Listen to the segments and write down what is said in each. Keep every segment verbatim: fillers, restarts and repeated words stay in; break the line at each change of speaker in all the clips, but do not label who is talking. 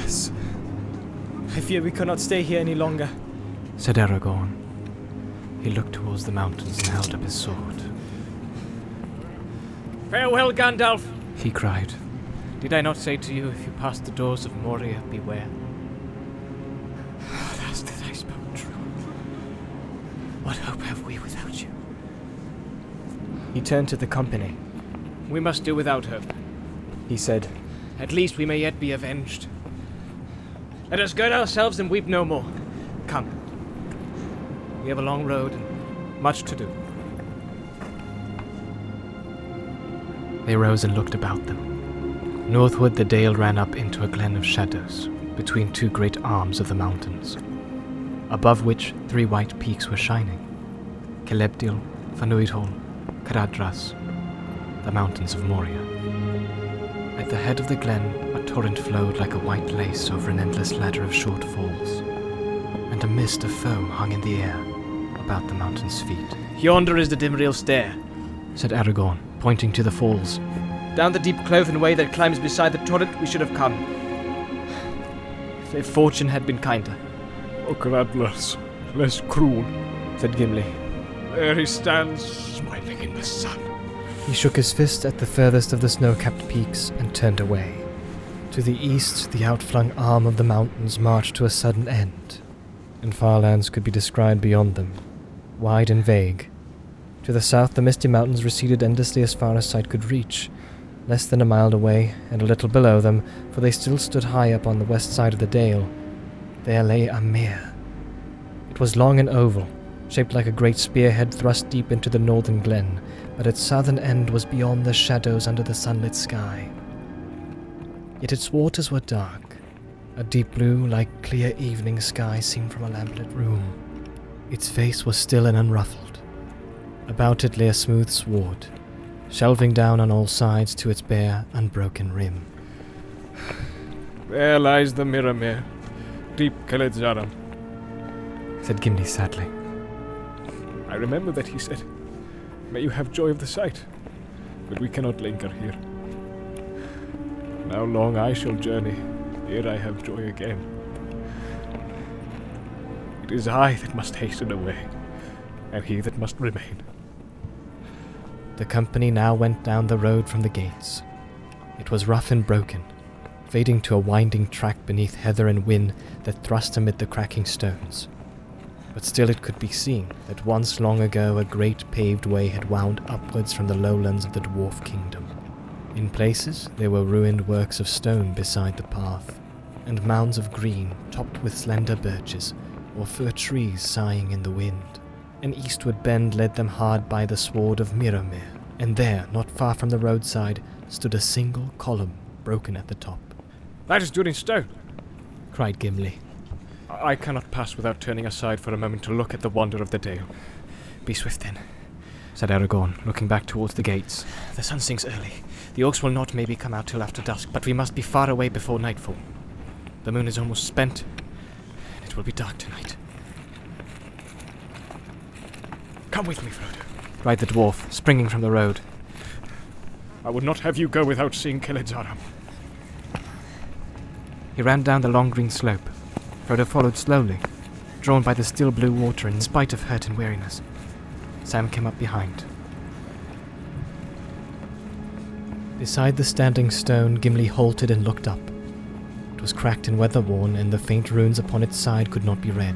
Alas, I fear we cannot stay here any longer,
said Aragorn. He looked towards the mountains and held up his sword.
Farewell, Gandalf,
he cried. Did I not say to you, if you pass the doors of Moria, beware?
Alas, that I spoke true. What hope have we without you? He turned to the company.
We must do without her,
he said.
At least we may yet be avenged. Let us gird ourselves and weep no more. Come. We have a long road and much to do.
They rose and looked about them. Northward the dale ran up into a glen of shadows, between two great arms of the mountains, above which three white peaks were shining. Celebdil, Fanuidhol, Caradhras, the mountains of Moria. At the head of the glen, a torrent flowed like a white lace over an endless ladder of short falls, and a mist of foam hung in the air about the mountain's feet.
Yonder is the Dimril Stair,
said Aragorn, pointing to the falls.
Down the deep cloven way that climbs beside the torrent we should have come. If fortune had been kinder.
O Caradhras, less cruel,
said Gimli.
There he stands, smiling in the sun.
He shook his fist at the furthest of the snow-capped peaks and turned away. To the east, the outflung arm of the mountains marched to a sudden end, and far lands could be descried beyond them, wide and vague. To the south, the misty mountains receded endlessly as far as sight could reach. Less than a mile away, and a little below them, for they still stood high up on the west side of the dale, there lay a mere. It was long and oval, shaped like a great spearhead thrust deep into the northern glen, but its southern end was beyond the shadows under the sunlit sky. Yet its waters were dark, a deep blue like clear evening sky seen from a lamplit room. Its face was still and unruffled. About it lay a smooth sward, shelving down on all sides to its bare, unbroken rim.
There lies the Mirrormere, deep Caledzaram,
said Gimli sadly.
I remember that he said, may you have joy of the sight, but we cannot linger here. Now long I shall journey, ere I have joy again. It is I that must hasten away, and he that must remain.
The company now went down the road from the gates. It was rough and broken, fading to a winding track beneath heather and whin that thrust amid the cracking stones. But still it could be seen that once long ago a great paved way had wound upwards from the lowlands of the dwarf kingdom. In places there were ruined works of stone beside the path, and mounds of green topped with slender birches or fir trees sighing in the wind. An eastward bend led them hard by the sward of Mirrormere, and there, not far from the roadside, stood a single column broken at the top.
That is Durin's Stone,
cried Gimli.
I cannot pass without turning aside for a moment to look at the wonder of the dale.
Be swift then, said Aragorn, looking back towards the gates. The sun sinks early. The orcs will not maybe come out till after dusk, but we must be far away before nightfall. The moon is almost spent, and it will be dark tonight.
Come with me, Frodo,
cried the dwarf, springing from the road.
I would not have you go without seeing Caledzaram.
He ran down the long green slope. Frodo followed slowly, drawn by the still blue water in spite of hurt and weariness. Sam came up behind.
Beside the standing stone, Gimli halted and looked up. It was cracked and weather-worn, and the faint runes upon its side could not be read.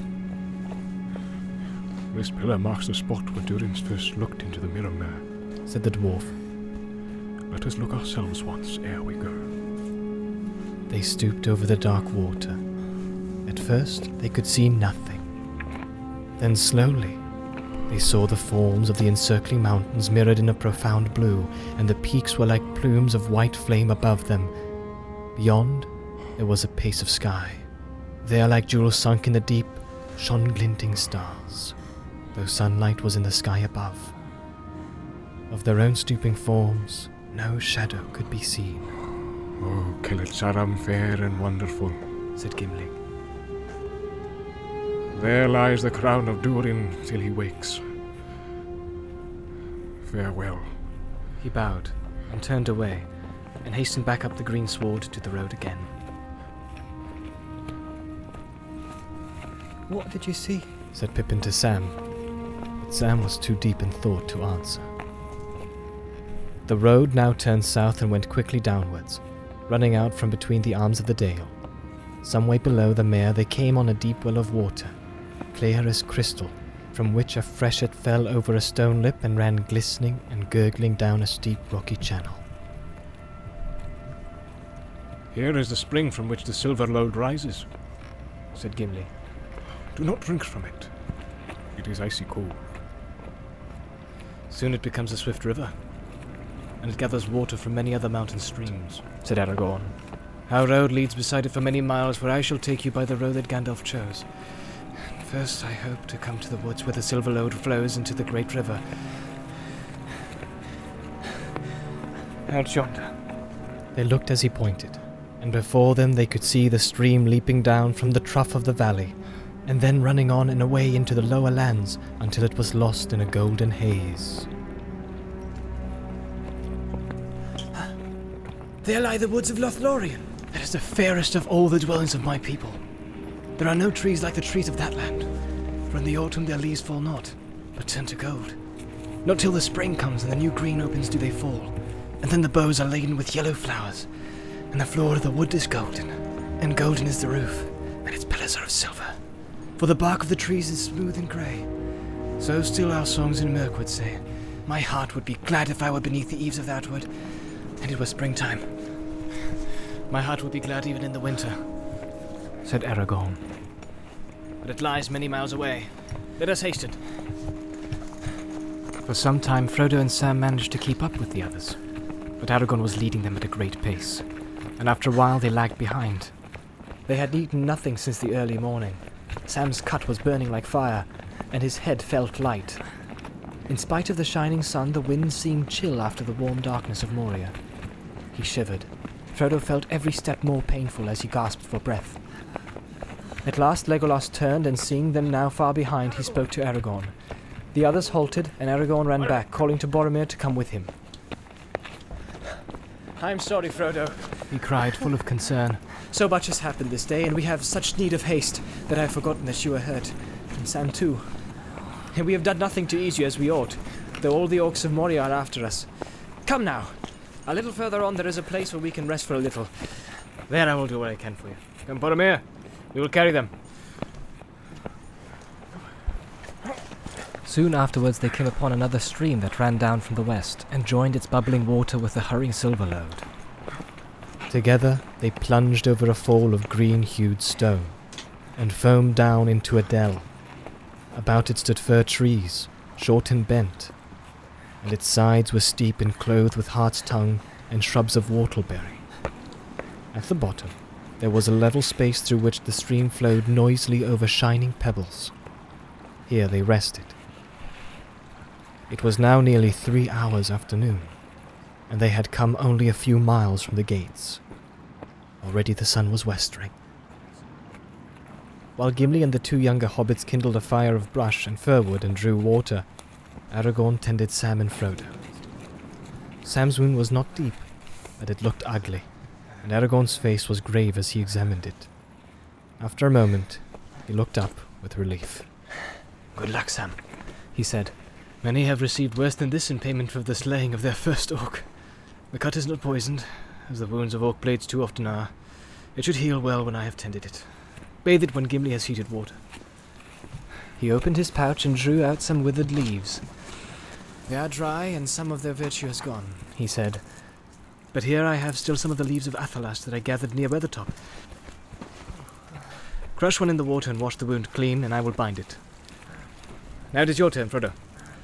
This pillar marks the spot where Durin's first looked into the Mirrormere,
said the dwarf.
Let us look ourselves once ere we go.
They stooped over the dark water. At first, they could see nothing. Then slowly, they saw the forms of the encircling mountains mirrored in a profound blue, and the peaks were like plumes of white flame above them. Beyond, there was a pace of sky. There, like jewels sunk in the deep, shone glinting stars, though sunlight was in the sky above. Of their own stooping forms, no shadow could be seen.
Oh, Caledzaram fair and wonderful,
said Gimli.
There lies the crown of Durin till he wakes. Farewell.
He bowed and turned away, and hastened back up the green sward to the road again.
What did you see?
said Pippin to Sam, but Sam was too deep in thought to answer. The road now turned south and went quickly downwards, running out from between the arms of the dale. Some way below the mere they came on a deep well of water, clear as crystal, from which a freshet fell over a stone lip and ran glistening and gurgling down a steep rocky channel.
Here is the spring from which the silver lode rises, said Gimli.
Do not drink from it. It is icy cold.
Soon it becomes a swift river, and it gathers water from many other mountain streams, said Aragorn. Our road leads beside it for many miles, where I shall take you by the road that Gandalf chose. First, I hope to come to the woods where the silver lode flows into the great river. Out yonder.
They looked as he pointed, and before them they could see the stream leaping down from the trough of the valley, and then running on and away into the lower lands until it was lost in a golden haze.
There lie the woods of Lothlorien. That is the fairest of all the dwellings of my people. There are no trees like the trees of that land, for in the autumn their leaves fall not, but turn to gold. Not till the spring comes and the new green opens do they fall, and then the boughs are laden with yellow flowers, and the floor of the wood is golden, and golden is the roof, and its pillars are of silver. For the bark of the trees is smooth and grey. So still our songs in Mirkwood say, my heart would be glad if I were beneath the eaves of that wood, and it was springtime. My heart would be glad even in the winter, said Aragorn. But it lies many miles away. Let us hasten. For some time Frodo and Sam managed to keep up with the others, but Aragorn was leading them at a great pace, and after a while they lagged behind. They had eaten nothing since the early morning. Sam's cut was burning like fire, and his head felt light. In spite of the shining sun, the wind seemed chill after the warm darkness of Moria. He shivered. Frodo felt every step more painful as he gasped for breath. At last Legolas turned, and seeing them now far behind, he spoke to Aragorn. The others halted, and Aragorn ran back, calling to Boromir to come with him. I'm sorry, Frodo, he cried, full of concern. So much has happened this day, and we have such need of haste that I have forgotten that you were hurt, and Sam too. And we have done nothing to ease you as we ought, though all the orcs of Moria are after us. Come now. A little further on there is a place where we can rest for a little. There I will do what I can for you. Come, Boromir. We will carry them.
Soon afterwards they came upon another stream that ran down from the west and joined its bubbling water with the hurrying silver lode. Together they plunged over a fall of green-hued stone and foamed down into a dell. About it stood fir trees, short and bent, and its sides were steep and clothed with hart's tongue and shrubs of whortleberry. At the bottom there was a level space through which the stream flowed noisily over shining pebbles. Here they rested. It was now nearly three hours after noon, and they had come only a few miles from the gates. Already the sun was westering. While Gimli and the two younger hobbits kindled a fire of brush and firwood and drew water, Aragorn tended Sam and Frodo. Sam's wound was not deep, but it looked ugly, and Aragorn's face was grave as he examined it. After a moment, he looked up with relief.
Good luck, Sam, he said. Many have received worse than this in payment for the slaying of their first orc. The cut is not poisoned, as the wounds of orc blades too often are. It should heal well when I have tended it. Bathe it when Gimli has heated water. He opened his pouch and drew out some withered leaves. They are dry, and some of their virtue has gone, he said. But here I have still some of the leaves of Athalas that I gathered near Weathertop. Crush one in the water and wash the wound clean, and I will bind it. Now it is your turn, Frodo.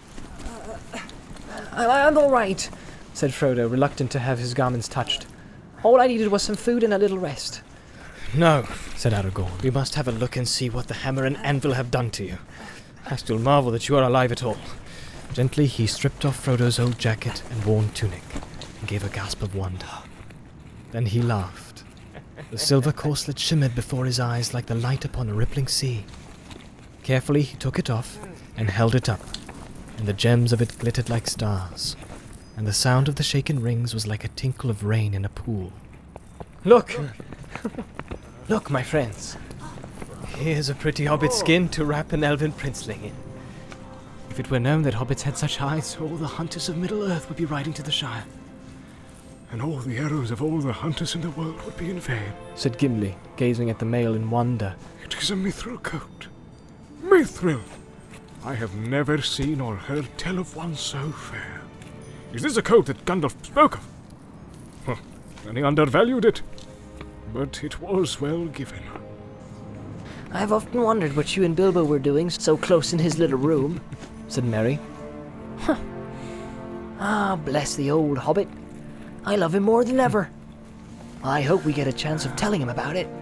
I'm all right, said Frodo, reluctant to have his garments touched. All I needed was some food and a little rest.
No, said Aragorn. We must have a look and see what the hammer and anvil have done to you. I still marvel that you are alive at all. Gently he stripped off Frodo's old jacket and worn tunic, and gave a gasp of wonder. Then he laughed. The silver corselet shimmered before his eyes like the light upon a rippling sea. Carefully he took it off and held it up, and the gems of it glittered like stars, and the sound of the shaken rings was like a tinkle of rain in a pool.
Look! Look, my friends.
Here's a pretty hobbit skin to wrap an elven princeling in. If it were known that hobbits had such hides, all the hunters of Middle-earth would be riding to the Shire.
And all the arrows of all the hunters in the world would be in vain,
said Gimli, gazing at the mail in wonder.
It is a mithril coat. Mithril! I have never seen or heard tell of one so fair. Is this a coat that Gandalf spoke of? Huh, and he undervalued it. But it was well given.
I've often wondered what you and Bilbo were doing so close in his little room,
said Merry.
Huh. Ah, bless the old hobbit. I love him more than ever. I hope we get a chance of telling him about it.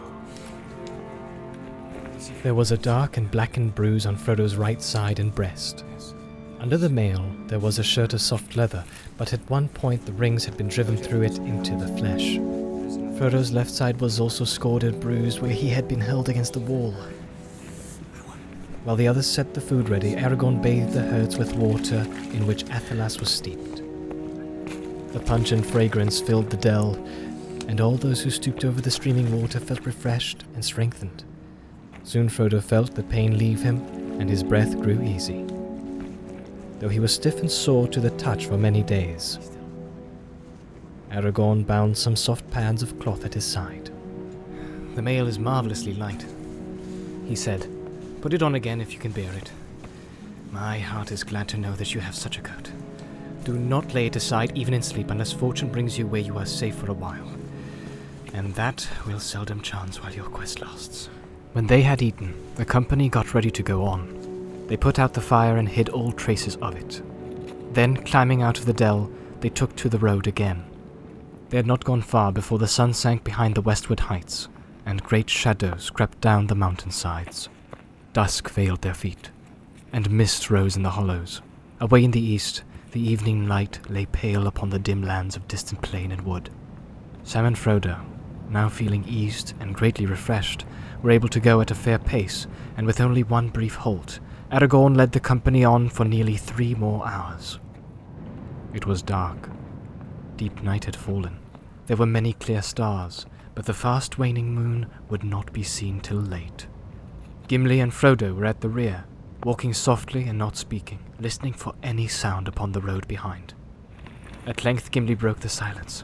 There was a dark and blackened bruise on Frodo's right side and breast. Under the mail, there was a shirt of soft leather, but at one point the rings had been driven through it into the flesh. Frodo's left side was also scored and bruised where he had been held against the wall. While the others set the food ready, Aragorn bathed the hurts with water in which Athelas was steeped. The pungent fragrance filled the dell, and all those who stooped over the streaming water felt refreshed and strengthened. Soon Frodo felt the pain leave him, and his breath grew easy, though he was stiff and sore to the touch for many days. Aragorn bound some soft pads of cloth at his side.
The mail is marvellously light, he said. Put it on again if you can bear it. My heart is glad to know that you have such a coat. Do not lay it aside even in sleep unless fortune brings you where you are safe for a while. And that will seldom chance while your quest lasts. When they had eaten, the company got ready to go on. They put out the fire and hid all traces of it. Then, climbing out of the dell, they took to the road again. They had not gone far before the sun sank behind the westward heights, and great shadows crept down the mountain-sides. Dusk veiled their feet, and mist rose in the hollows. Away in the east, the evening light lay pale upon the dim lands of distant plain and wood. Sam and Frodo, now feeling eased and greatly refreshed, were able to go at a fair pace, and with only one brief halt, Aragorn led the company on for nearly three more hours. It was dark. Deep night had fallen. There were many clear stars, but the fast waning moon would not be seen till late. Gimli and Frodo were at the rear, walking softly and not speaking, listening for any sound upon the road behind. At length Gimli broke the silence.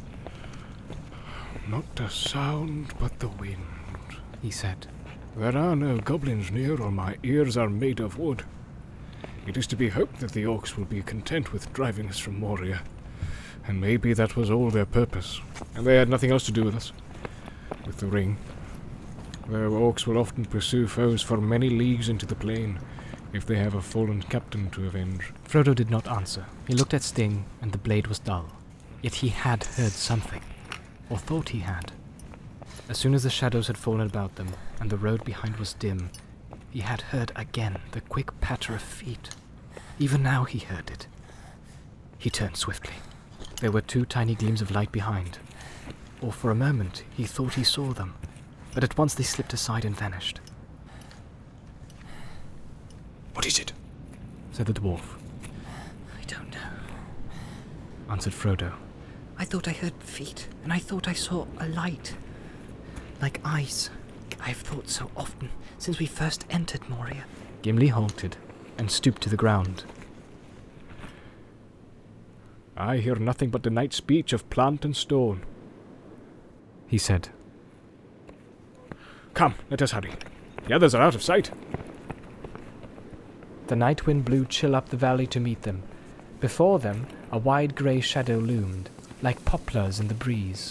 Not a sound but the wind,
he said.
There are no goblins near, or my ears are made of wood. It is to be hoped that the orcs will be content with driving us from Moria, and maybe that was all their purpose, and they had nothing else to do with us, with the ring. Though orcs will often pursue foes for many leagues into the plain, if they have a fallen captain to avenge.
Frodo did not answer. He looked at Sting, and the blade was dull. Yet he had heard something, or thought he had. As soon as the shadows had fallen about them, and the road behind was dim, he had heard again the quick patter of feet. Even now he heard it. He turned swiftly. There were two tiny gleams of light behind, or for a moment he thought he saw them, but at once they slipped aside and vanished.
What is it?
Said the dwarf.
I don't know,
answered Frodo.
I thought I heard feet, and I thought I saw a light. Like eyes. I have thought so often since we first entered Moria.
Gimli halted and stooped to the ground.
I hear nothing but the night speech of plant and stone,
he said.
Come, let us hurry. The others are out of sight.
The night wind blew chill up the valley to meet them. Before them, a wide grey shadow loomed, like poplars in the breeze.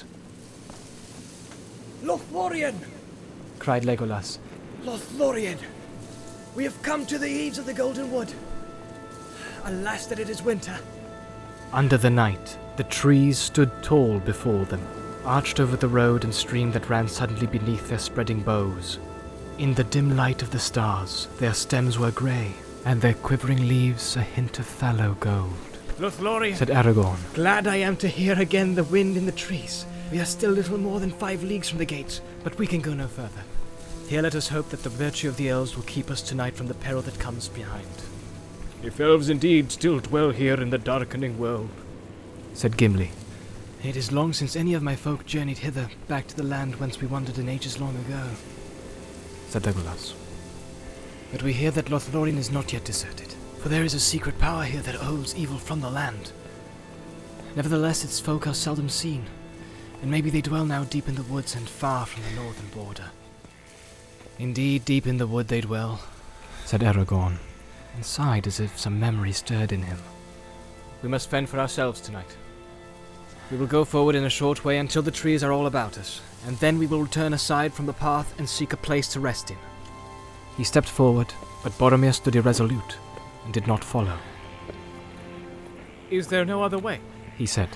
Lothlorien!
cried Legolas.
Lothlorien! We have come to the eaves of the Golden Wood. Alas that it is winter.
Under the night, the trees stood tall before them, arched over the road and stream that ran suddenly beneath their spreading boughs. In the dim light of the stars, their stems were grey, and their quivering leaves a hint of fallow gold.
Lothlorien,
said Aragorn.
Glad I am to hear again the wind in the trees. We are still little more than five leagues from the gates, but we can go no further. Here let us hope that the virtue of the elves will keep us tonight from the peril that comes behind.
If elves indeed still dwell here in the darkening world,
said Gimli.
It is long since any of my folk journeyed hither, back to the land whence we wandered in ages long ago.
said Legolas.
But we hear that Lothlorien is not yet deserted, for there is a secret power here that holds evil from the land. Nevertheless, its folk are seldom seen, and maybe they dwell now deep in the woods and far from the northern border.
Indeed, deep in the wood they dwell,
said Aragorn, and sighed as if some memory stirred in him.
We must fend for ourselves tonight. We will go forward in a short way until the trees are all about us, and then we will turn aside from the path and seek a place to rest in.
He stepped forward, but Boromir stood irresolute and did not follow.
Is there no other way?
He said.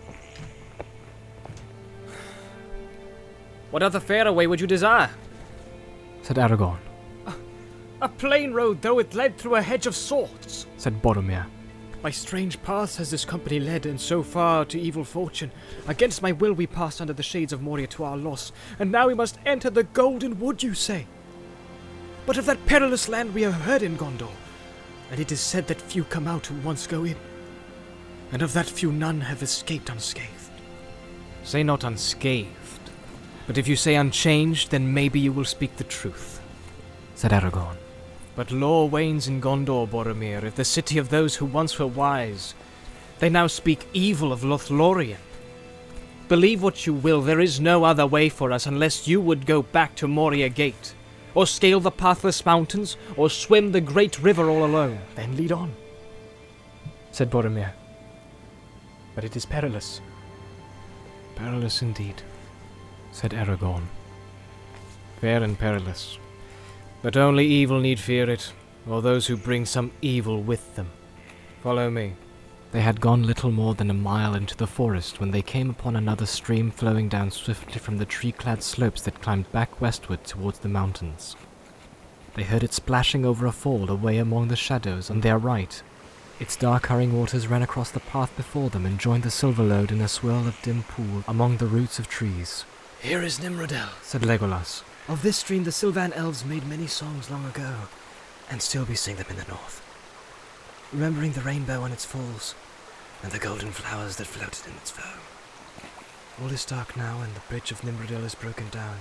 What other fairer way would you desire?
Said Aragorn.
A, a plain road, though it led through a hedge of swords,
said Boromir.
By strange paths has this company led, and so far to evil fortune. Against my will we passed under the shades of Moria to our loss, and now we must enter the Golden Wood, you say? But of that perilous land we have heard in Gondor, and it is said that few come out who once go in, and of that few none have escaped unscathed.
Say not unscathed, but if you say unchanged, then maybe you will speak the truth,
said Aragorn.
But law wanes in Gondor, Boromir, if the city of those who once were wise. They now speak evil of Lothlorien. Believe what you will, there is no other way for us unless you would go back to Moria Gate, or scale the pathless mountains, or swim the great river all alone.
Then lead on,
said Boromir.
But it is perilous.
Perilous indeed, said Aragorn.
Fair and perilous. But only evil need fear it, or those who bring some evil with them. Follow me.
They had gone little more than a mile into the forest when they came upon another stream flowing down swiftly from the tree-clad slopes that climbed back westward towards the mountains. They heard it splashing over a fall away among the shadows on their right. Its dark hurrying waters ran across the path before them and joined the Silverlode in a swirl of dim pool among the roots of trees.
Here is Nimrodel,
said Legolas.
Of this stream the Sylvan elves made many songs long ago, and still we sing them in the north, remembering the rainbow on its falls, and the golden flowers that floated in its foam. All is dark now, and the bridge of Nimrodel is broken down.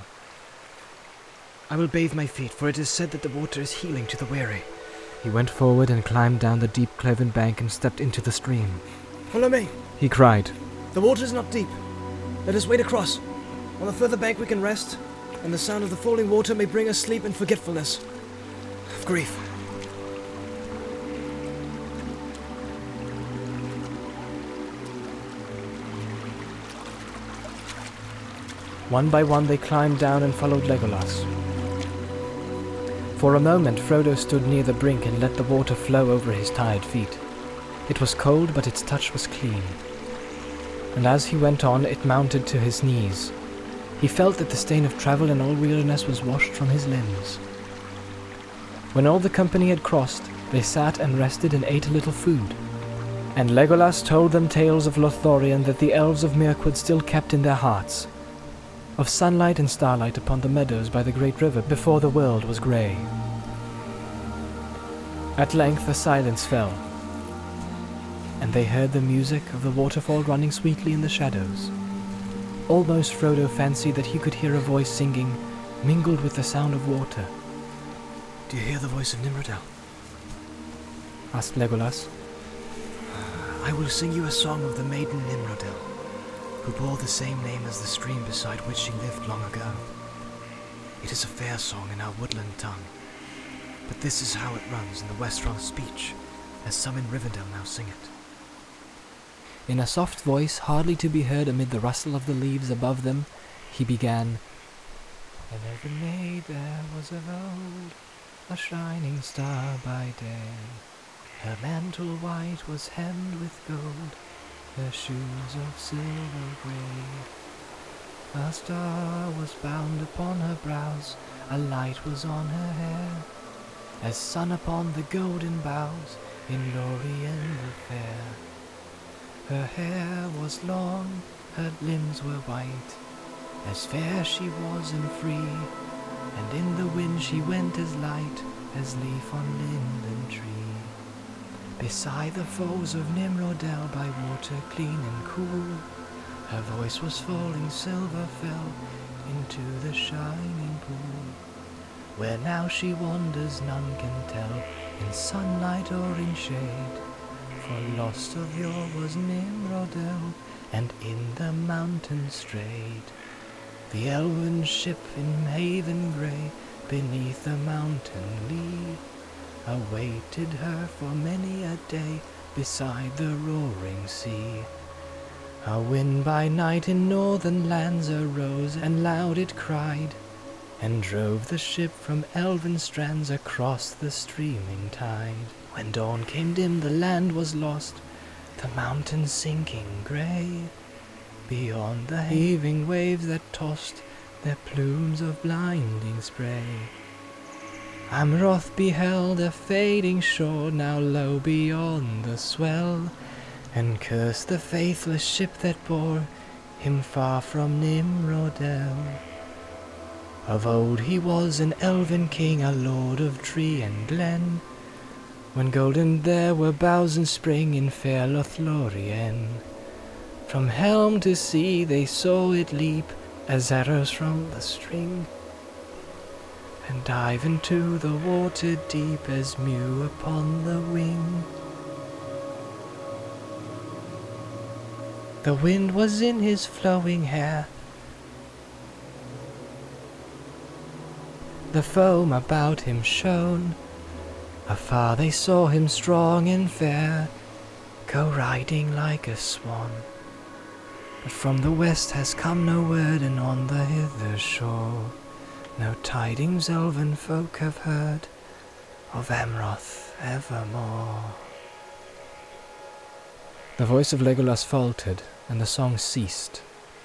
I will bathe my feet, for it is said that the water is healing to the weary.
He went forward and climbed down the deep cloven bank and stepped into the stream.
Follow me,
he cried.
The water is not deep. Let us wade across. On the further bank we can rest, and the sound of the falling water may bring us sleep and forgetfulness of grief.
One by one they climbed down and followed Legolas. For a moment Frodo stood near the brink and let the water flow over his tired feet. It was cold, but its touch was clean. And as he went on, it mounted to his knees. He felt that the stain of travel and all weariness was washed from his limbs. When all the company had crossed, they sat and rested and ate a little food. And Legolas told them tales of Lothlorien that the elves of Mirkwood still kept in their hearts, of sunlight and starlight upon the meadows by the great river before the world was grey. At length a silence fell, and they heard the music of the waterfall running sweetly in the shadows. Almost Frodo fancied that he could hear a voice singing, mingled with the sound of water.
Do you hear the voice of Nimrodel?
Asked Legolas.
I will sing you a song of the maiden Nimrodel, who bore the same name as the stream beside which she lived long ago. It is a fair song in our woodland tongue, but this is how it runs in the Westron speech, as some in Rivendell now sing it.
In a soft voice, hardly to be heard amid the rustle of the leaves above them, he began, "And every maid there was of old, a shining star by day. Her mantle white was hemmed with gold, her shoes of silver grey. A star was bound upon her brows, a light was on her hair, as sun upon the golden boughs in Lorien the fair. Her hair was long, her limbs were white, as fair she was and free, and in the wind she went as light as leaf on linden tree. Beside the falls of Nimrodel by water clean and cool, her voice was falling silver fell into the shining pool.
Where now she wanders none can tell, in sunlight or in shade. For lost of yore was Nimrodel, and in the mountain strayed. The elven ship in haven grey, beneath the mountain lee, awaited her for many a day, beside the roaring sea. A wind by night in northern lands arose, and loud it cried, and drove the ship from elven strands across the streaming tide. When dawn came dim, the land was lost, the mountains sinking grey, beyond the heaving waves that tossed their plumes of blinding spray. Amroth beheld a fading shore, now low beyond the swell, and cursed the faithless ship that bore him far from Nimrodel. Of old he was an elven king, a lord of tree and glen, when golden there were boughs in spring in fair Lothlorien. From helm to sea they saw it leap, as arrows from the string, and dive into the water deep as mew upon the wing. The wind was in his flowing hair, the foam about him shone. Afar they saw him strong and fair, go riding like a swan. But from the west has come no word, and on the hither shore no tidings elven folk have heard of Amroth evermore.
The voice of Legolas faltered, and the song ceased.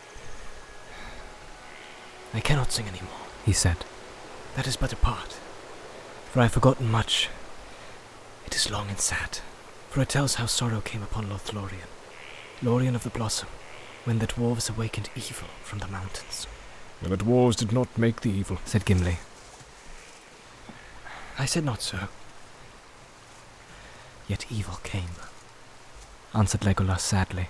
I cannot sing any more, he said. That is but a part, for I have forgotten much. It is long and sad, for it tells how sorrow came upon Lothlorien, Lorien of the Blossom, when the dwarves awakened evil from the mountains.
And the dwarves did not make the evil,
said Gimli.
I said not so. Yet evil came,
answered Legolas sadly.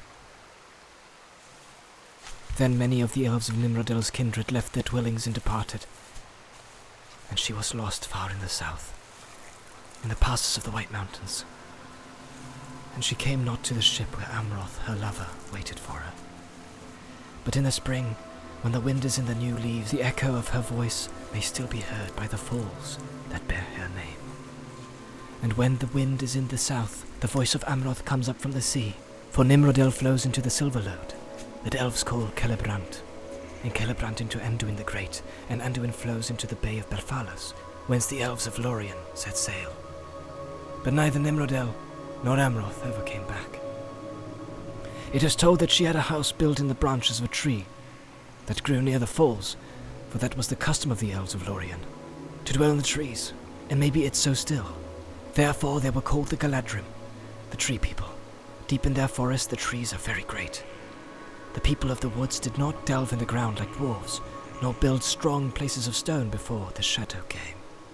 Then many of the elves of Nimrodel's kindred left their dwellings and departed, and she was lost far in the south, in the passes of the White Mountains. And she came not to the ship where Amroth, her lover, waited for her. But in the spring, when the wind is in the new leaves, the echo of her voice may still be heard by the falls that bear her name. And when the wind is in the south, the voice of Amroth comes up from the sea, for Nimrodel flows into the Silverlode, that elves call Celebrant, and Celebrant into Anduin the Great, and Anduin flows into the Bay of Belfalos, whence the elves of Lorien set sail. But neither Nimrodel nor Amroth ever came back. It is told that she had a house built in the branches of a tree that grew near the falls, for that was the custom of the elves of Lorien, to dwell in the trees, and maybe it's so still. Therefore they were called the Galadrim, the tree people. Deep in their forest the trees are very great. The people of the woods did not delve in the ground like dwarves, nor build strong places of stone before the shadow came.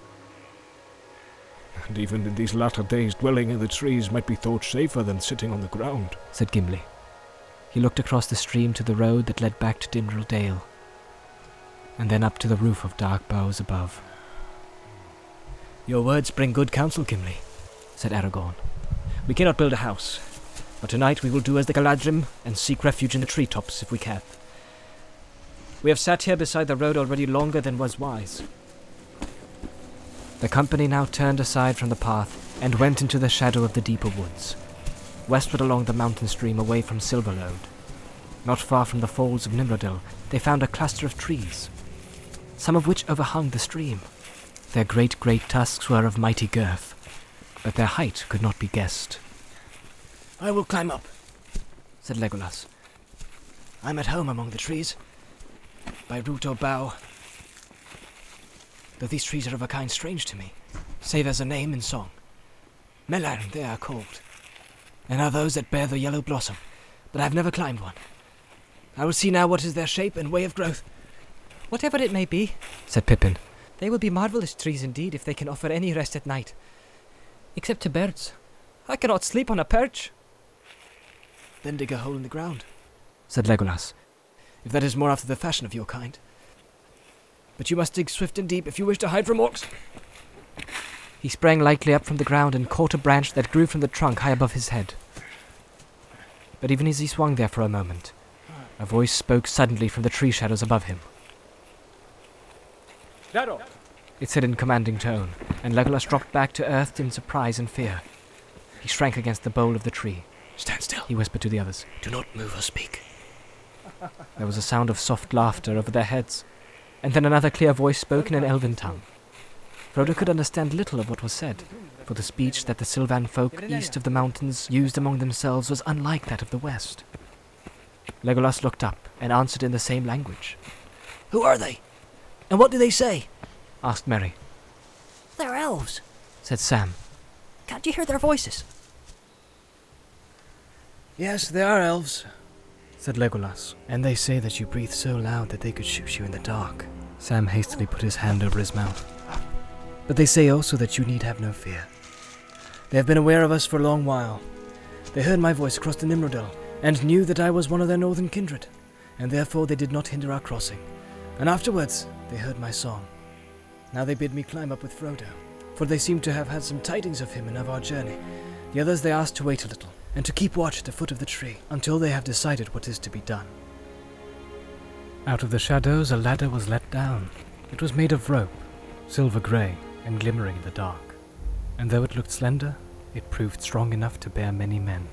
And even in these latter days, dwelling in the trees might be thought safer than sitting on the ground,
said Gimli. He looked across the stream to the road that led back to Dimril Dale, and then up to the roof of Dark Boughs above.
Your words bring good counsel, Gimli, said Aragorn. We cannot build a house, but tonight we will do as the Galadrim and seek refuge in the treetops if we can. We have sat here beside the road already longer than was wise.
The company now turned aside from the path and went into the shadow of the deeper woods, westward along the mountain stream away from Silverlode. Not far from the falls of Nimrodel, they found a cluster of trees, some of which overhung the stream. Their great, great tusks were of mighty girth, but their height could not be guessed.
I will climb up, said Legolas. I'm at home among the trees, by root or bough, though these trees are of a kind strange to me, save as a name and song. Melarn they are called, and are those that bear the yellow blossom, but I have never climbed one. I will see now what is their shape and way of growth.
Whatever it may be,
said Pippin,
they will be marvellous trees indeed if they can offer any rest at night. Except to birds. I cannot sleep on a perch.
Then dig a hole in the ground,
said Legolas,
if that is more after the fashion of your kind.
but you must dig swift and deep if you wish to hide from orcs.
He sprang lightly up from the ground and caught a branch that grew from the trunk high above his head. But even as he swung there for a moment, a voice spoke suddenly from the tree shadows above him.
Shadow!
It said in commanding tone, and Legolas dropped back to earth in surprise and fear. He shrank against the bole of the tree.
Stand still.
He whispered to the others.
Do not move or speak.
There was a sound of soft laughter over their heads, and then another clear voice spoke in an elven tongue. Frodo could understand little of what was said, for the speech that the Sylvan folk east of the mountains used among themselves was unlike that of the west. Legolas looked up and answered in the same language.
Who are they? And what do they say?
Asked Merry.
They're elves,
Said Sam.
can't you hear their voices?
Yes, they are elves.
Said Legolas.
And they say that you breathe so loud that they could shoot you in the dark.
Sam hastily put his hand over his mouth.
But they say also that you need have no fear. They have been aware of us for a long while. They heard my voice across the Nimrodel, and knew that I was one of their northern kindred, and therefore they did not hinder our crossing. And afterwards they heard my song. Now they bid me climb up with Frodo, for they seem to have had some tidings of him and of our journey. The others they asked to wait a little, and to keep watch at the foot of the tree, until they have decided what is to be done.
Out of the shadows a ladder was let down. It was made of rope, silver grey and glimmering in the dark, and though it looked slender, it proved strong enough to bear many men.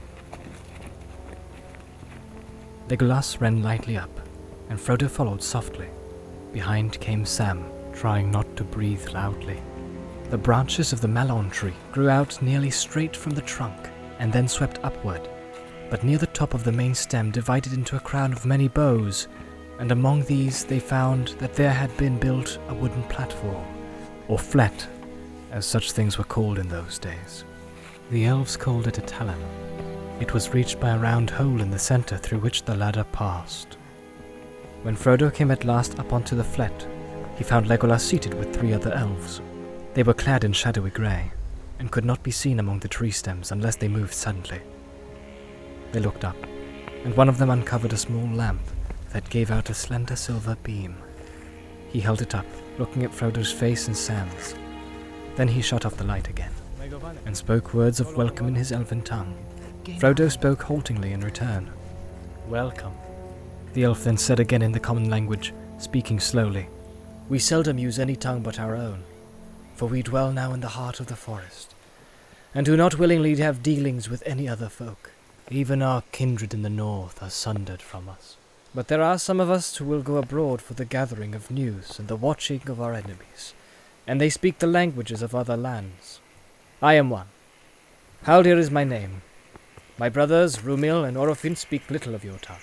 Legolas ran lightly up, and Frodo followed softly. Behind came Sam, trying not to breathe loudly. The branches of the Malon tree grew out nearly straight from the trunk, and then swept upward, but near the top of the main stem divided into a crown of many boughs, and among these they found that there had been built a wooden platform, or flet, as such things were called in those days. The elves called it a talon. It was reached by a round hole in the centre through which the ladder passed. When Frodo came at last up onto the flet, he found Legolas seated with three other elves. They were clad in shadowy grey, and could not be seen among the tree stems unless they moved suddenly. They looked up, and one of them uncovered a small lamp that gave out a slender silver beam. He held it up, looking at Frodo's face and Sam's. Then he shut off the light again, and spoke words of welcome in his elven tongue. Frodo spoke haltingly in return.
Welcome.
The elf then said again in the common language, speaking slowly.
We seldom use any tongue but our own, for we dwell now in the heart of the forest, and do not willingly have dealings with any other folk. Even our kindred in the north are sundered from us. But there are some of us who will go abroad for the gathering of news and the watching of our enemies, and they speak the languages of other lands. I am one. Haldir is my name. My brothers, Rumil and Orofin, speak little of your tongue.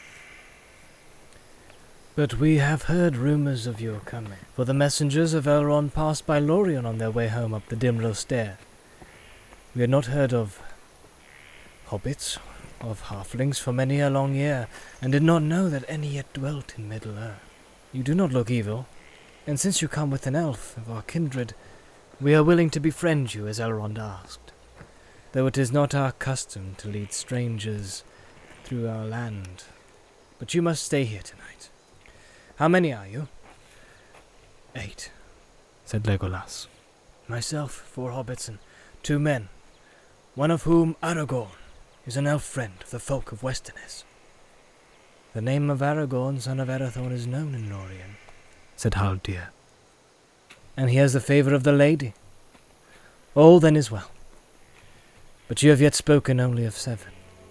But we have heard rumors of your coming, for the messengers of Elrond passed by Lorien on their way home up the Dimril stair. We had not heard of hobbits, of halflings for many a long year, and did not know that any yet dwelt in Middle-earth. You do not look evil, and since you come with an elf of our kindred, we are willing to befriend you as Elrond asked, though it is not our custom to lead strangers through our land. But you must stay here tonight. How many are you? Eight,
said Legolas.
Myself, four hobbits, and two men, one of whom, Aragorn, is an elf friend of the folk of Westerness. The name of Aragorn, son of Arathorn, is known in Lorien,
said Haldir.
And he has the favour of the lady. All then is well. But you have yet spoken only of seven.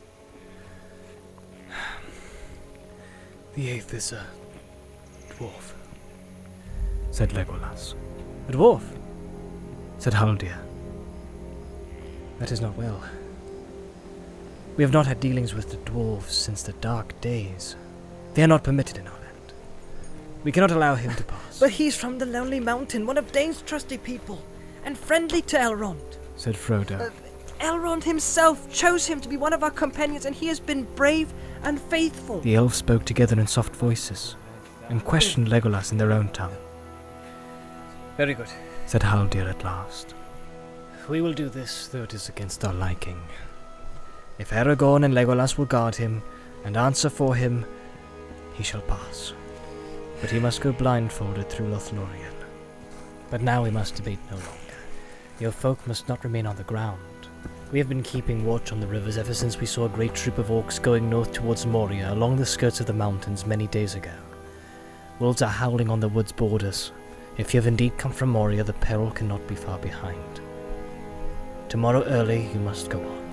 The eighth is a dwarf,
said Legolas.
A dwarf?
Said Haldir.
That is not well. We have not had dealings with the dwarves since the dark days. They are not permitted in our land. We cannot allow him to pass.
But he's from the Lonely Mountain, one of Dane's trusty people, and friendly to Elrond.
Said Frodo.
Uh, Elrond himself chose him to be one of our companions, and he has been brave and faithful.
The elves spoke together in soft voices, and questioned Legolas in their own tongue.
Very good,
said Haldir at last.
We will do this, though it is against our liking. If Aragorn and Legolas will guard him, and answer for him, he shall pass.
but he must go blindfolded through Lothlorien. But now we must debate no longer. Your folk must not remain on the ground. We have been keeping watch on the rivers ever since we saw a great troop of orcs going north towards Moria along the skirts of the mountains many days ago. Wolves are howling on the wood's borders. If you have indeed come from Moria, the peril cannot be far behind. Tomorrow early you must go on.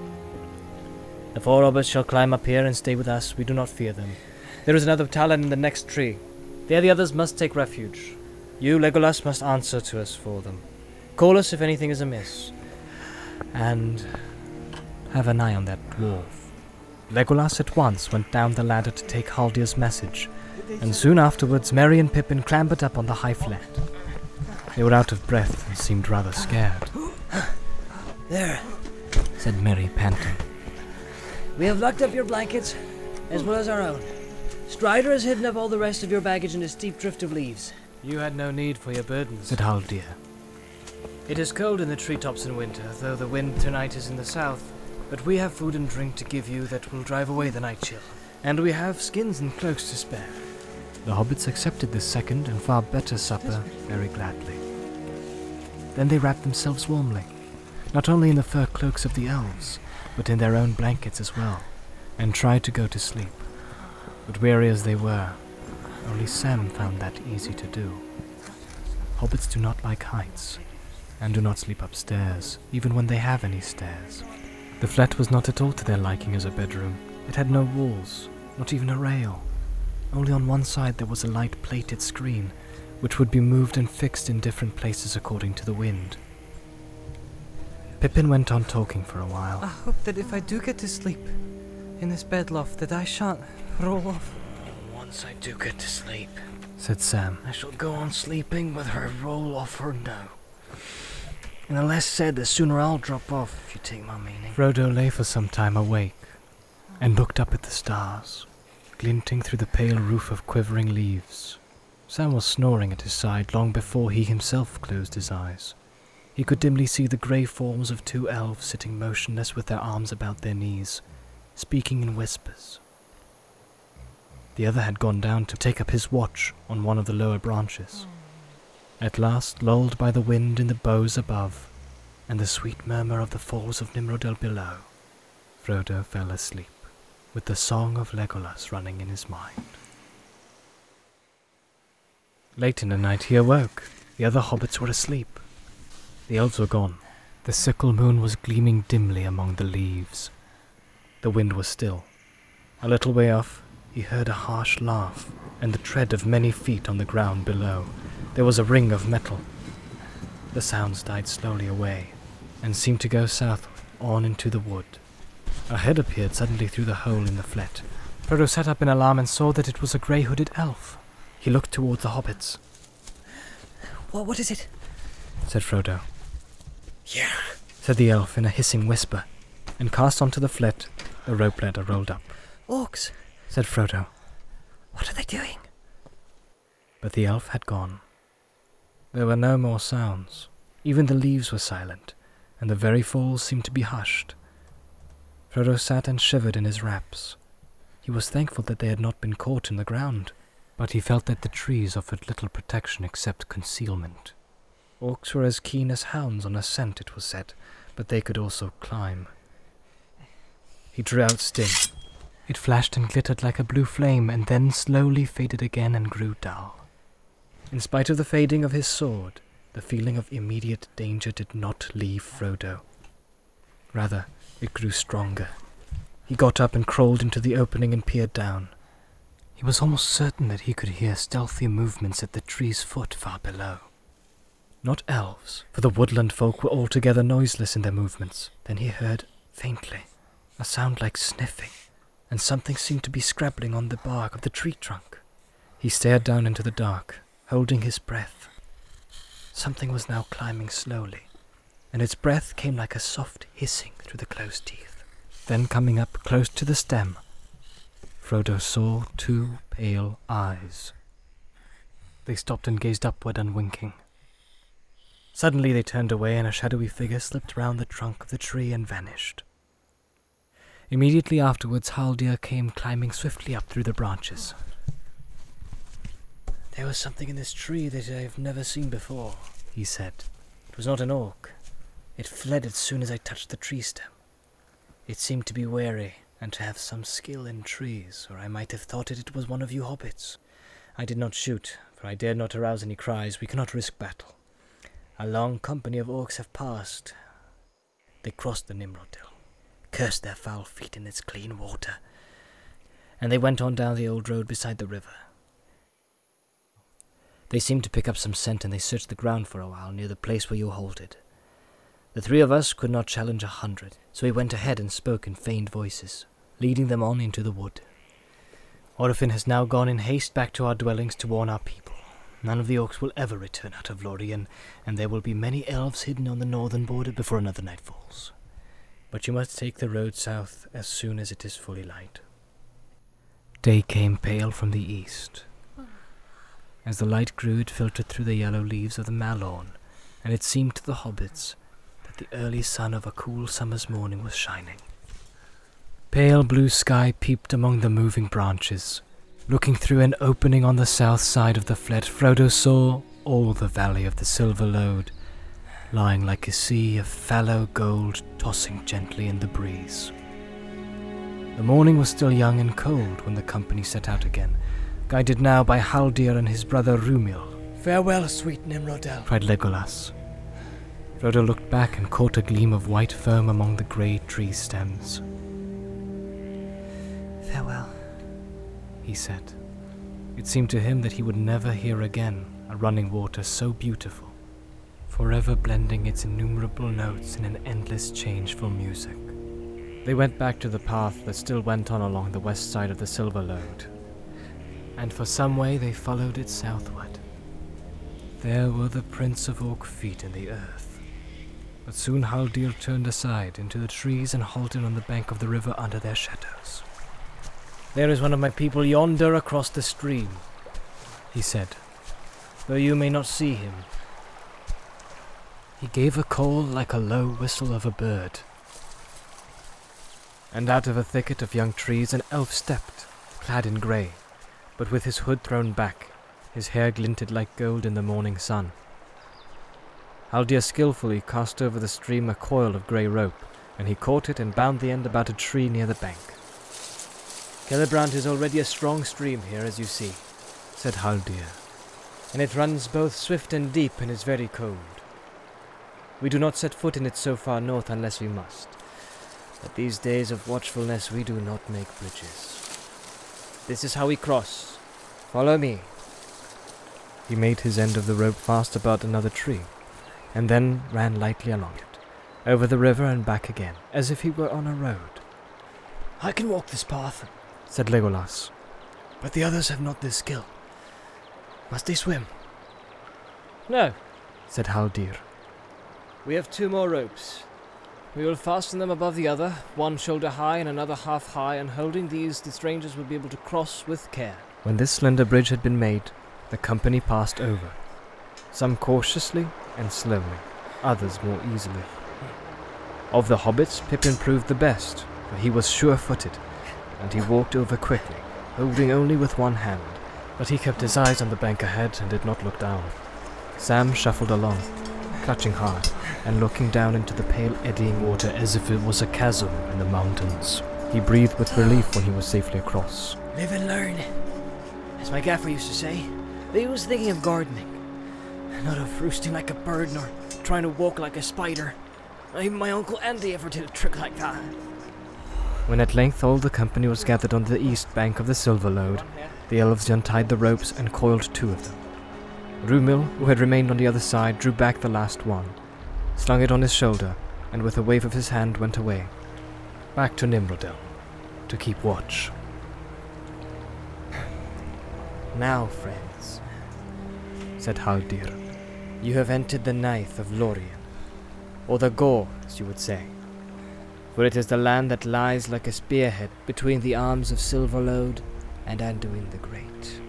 The four hobbits shall climb up here and stay with us. We do not fear them. There is another Talon in the next tree. There the others must take refuge. You, Legolas, must answer to us for them. Call us if anything is amiss. And have an eye on that dwarf.
Legolas at once went down the ladder to take Haldir's message, and soon afterwards Merry and Pippin clambered up on the high flat. They were out of breath and seemed rather scared.
There,
said Merry, panting.
we have locked up your blankets, as well as our own. Strider has hidden up all the rest of your baggage in a steep drift of leaves.
You had no need for your burdens,
said Haldir.
It is cold in the treetops in winter, though the wind tonight is in the south. But we have food and drink to give you that will drive away the night chill. And we have skins and cloaks to spare.
The hobbits accepted this second and far better supper very gladly. Then they wrapped themselves warmly, not only in the fur cloaks of the elves, but in their own blankets as well, and tried to go to sleep. But weary as they were, only Sam found that easy to do. Hobbits do not like heights, and do not sleep upstairs, even when they have any stairs. The flat was not at all to their liking as a bedroom. It had no walls, not even a rail. Only on one side there was a light plated screen, which would be moved and fixed in different places according to the wind. Pippin went on talking for a while.
I hope that if I do get to sleep in this bed loft, that I shan't roll off.
Once I do get to sleep,
said Sam.
I shall go on sleeping whether I roll off or no. And the less said, the sooner I'll drop off, if you take my meaning.
Frodo lay for some time awake, and looked up at the stars, glinting through the pale roof of quivering leaves. Sam was snoring at his side long before he himself closed his eyes. He could dimly see the grey forms of two elves sitting motionless with their arms about their knees, speaking in whispers. The other had gone down to take up his watch on one of the lower branches. At last, lulled by the wind in the boughs above, and the sweet murmur of the falls of Nimrodel below, Frodo fell asleep, with the song of Legolas running in his mind. Late in the night he awoke. The other hobbits were asleep. The elves were gone. The sickle moon was gleaming dimly among the leaves. The wind was still. A little way off, he heard a harsh laugh, and the tread of many feet on the ground below. There was a ring of metal. The sounds died slowly away, and seemed to go southward, on into the wood. A head appeared suddenly through the hole in the flat. Frodo sat up in alarm and saw that it was a grey-hooded elf. He looked towards the hobbits.
What, what is it?
Said Frodo.
Yeah,
said the elf in a hissing whisper, and cast onto the flat the rope ladder rolled up.
Orcs,
said Frodo.
What are they doing?
But the elf had gone. There were no more sounds. Even the leaves were silent, and the very falls seemed to be hushed. Frodo sat and shivered in his wraps. He was thankful that they had not been caught in the ground, but he felt that the trees offered little protection except concealment. Orcs were as keen as hounds on a scent, it was said, but they could also climb. He drew out Sting. It flashed and glittered like a blue flame, and then slowly faded again and grew dull. In spite of the fading of his sword, the feeling of immediate danger did not leave Frodo. Rather, it grew stronger. He got up and crawled into the opening and peered down. He was almost certain that he could hear stealthy movements at the tree's foot far below. Not elves, for the woodland folk were altogether noiseless in their movements. Then he heard, faintly, a sound like sniffing, and something seemed to be scrabbling on the bark of the tree trunk. He stared down into the dark, holding his breath. Something was now climbing slowly, and its breath came like a soft hissing through the closed teeth. Then coming up close to the stem, Frodo saw two pale eyes. They stopped and gazed upward unwinking. Suddenly they turned away, and a shadowy figure slipped round the trunk of the tree and vanished. Immediately afterwards Haldir came climbing swiftly up through the branches.
There was something in this tree that I've never seen before, he said. It was not an orc. It fled as soon as I touched the tree stem. It seemed to be wary and to have some skill in trees, or I might have thought it, it was one of you hobbits. I did not shoot, for I dared not arouse any cries. We cannot risk battle. A long company of orcs have passed. They crossed the Nimrodel, cursed their foul feet in its clean water, and they went on down the old road beside the river. They seemed to pick up some scent, and they searched the ground for a while near the place where you halted. The three of us could not challenge a hundred, so we went ahead and spoke in feigned voices, leading them on into the wood. Orphin has now gone in haste back to our dwellings to warn our people. None of the orcs will ever return out of Lorien, and there will be many elves hidden on the northern border before another night falls. But you must take the road south as soon as it is fully light.
Day came pale from the east. As the light grew, it filtered through the yellow leaves of the malorn, and it seemed to the hobbits that the early sun of a cool summer's morning was shining. Pale blue sky peeped among the moving branches. Looking through an opening on the south side of the flat, Frodo saw all the valley of the Silver Lode, lying like a sea of fallow gold tossing gently in the breeze. The morning was still young and cold when the company set out again, guided now by Haldir and his brother Rumil.
Farewell, sweet Nimrodel,
cried Legolas. Frodo looked back and caught a gleam of white foam among the grey tree stems.
Farewell,
he said. It seemed to him that he would never hear again a running water so beautiful, forever blending its innumerable notes in an endless changeful music. They went back to the path that still went on along the west side of the Silver Lode, and for some way they followed it southward. There were the prints of orc feet in the earth, but soon Haldir turned aside into the trees and halted on the bank of the river under their shadows.
There is one of my people yonder across the stream, he said, though you may not see him.
He gave a call like a low whistle of a bird, and out of a thicket of young trees an elf stepped, clad in grey, but with his hood thrown back. His hair glinted like gold in the morning sun. Haldir skillfully cast over the stream a coil of grey rope, and he caught it and bound the end about a tree near the bank.
Celebrant is already a strong stream here, as you see,
said Haldir,
and it runs both swift and deep and is very cold. We do not set foot in it so far north unless we must, but these days of watchfulness we do not make bridges. This is how we cross. Follow me.
He made his end of the rope fast about another tree, and then ran lightly along it, over the river and back again, as if he were on a road.
I can walk this path,
said Legolas,
but the others have not this skill. Must they swim? No,
said Haldir.
We have two more ropes. We will fasten them above the other, one shoulder high and another half high, and holding these, the strangers will be able to cross with care.
When this slender bridge had been made, the company passed over, some cautiously and slowly, others more easily. Of the hobbits, Pippin proved the best, for he was sure-footed, and he walked over quickly, holding only with one hand, but he kept his eyes on the bank ahead and did not look down. Sam shuffled along, clutching hard, and looking down into the pale eddying water as if it was a chasm in the mountains. He breathed with relief when he was safely across.
Live and learn, as my gaffer used to say. But he was thinking of gardening, not of roosting like a bird nor trying to walk like a spider. Not even my Uncle Andy ever did a trick like that.
When at length all the company was gathered on the east bank of the Silver Lode, the elves untied the ropes and coiled two of them. Rumil, who had remained on the other side, drew back the last one, slung it on his shoulder, and with a wave of his hand went away, back to Nimrodel, to keep watch.
Now, friends, said Haldir, you have entered the Ninth of Lorien, or the Gore, as you would say, for it is the land that lies like a spearhead between the arms of Silverlode and Anduin the Great.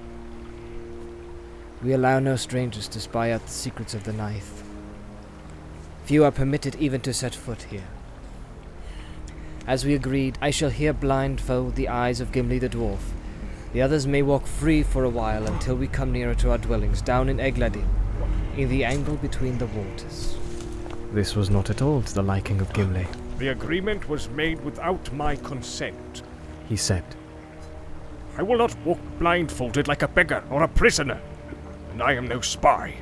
We allow no strangers to spy out the secrets of the Ninth. Few are permitted even to set foot here. As we agreed, I shall here blindfold the eyes of Gimli the Dwarf,
The others may walk free for a while until we come nearer to our dwellings down in Egladin, in the angle between the waters.
This was not at all to the liking of Gimli.
The agreement was made without my consent,
he said.
I will not walk blindfolded like a beggar or a prisoner, and I am no spy.